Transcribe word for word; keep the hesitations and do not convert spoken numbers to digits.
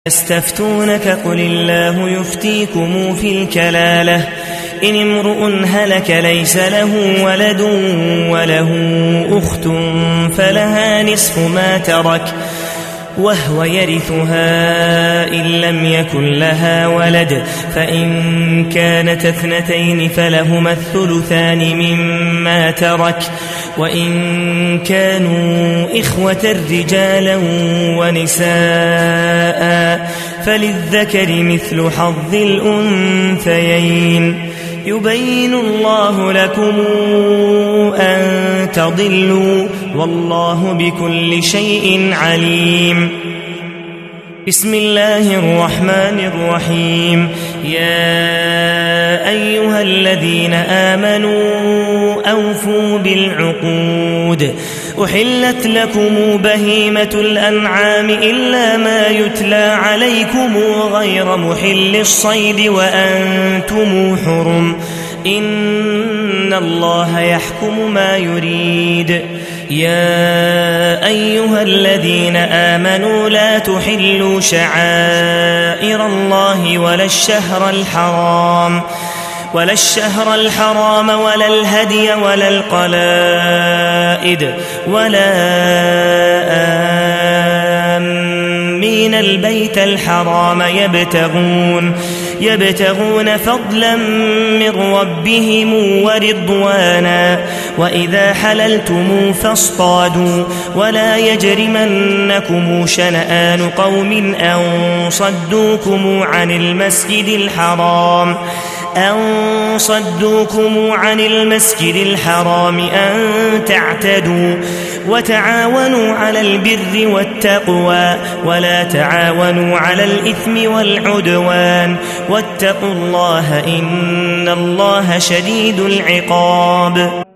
يستفتونك قل الله يفتيكم في الكلالة إن امرؤ هلك ليس له ولد وله أخت فلها نصف ما ترك وهو يرثها إن لم يكن لها ولد فإن كانت اثنتين فلهما الثلثان مما ترك وإن كانوا إخوة رجالا ونساء فللذكر مثل حظ الأنثيين يبين الله لكم أن تضلوا والله بكل شيء عليم. بسم الله الرحمن الرحيم. يا أيها الذين آمنوا أوفوا بالعقود أحلت لكم بهيمة الأنعام إلا ما يتلى عليكم غير محل الصيد وأنتم حرم إن الله يحكم ما يريد. يا أيها الذين آمنوا لا تحلوا شعائر الله ولا الشهر الحرام ولا الشهر الحرام ولا الهدي ولا القلائد ولا آمين البيت الحرام يبتغون يبتغون فضلا من ربهم ورضوانا وإذا حللتم فاصطادوا ولا يجرمنكم شنآن قوم أن صدوكم عن المسجد الحرام أن صدوكم عن المسجد الحرام أن تعتدوا وتعاونوا على البر والتقوى ولا تعاونوا على الإثم والعدوان واتقوا الله إن الله شديد العقاب.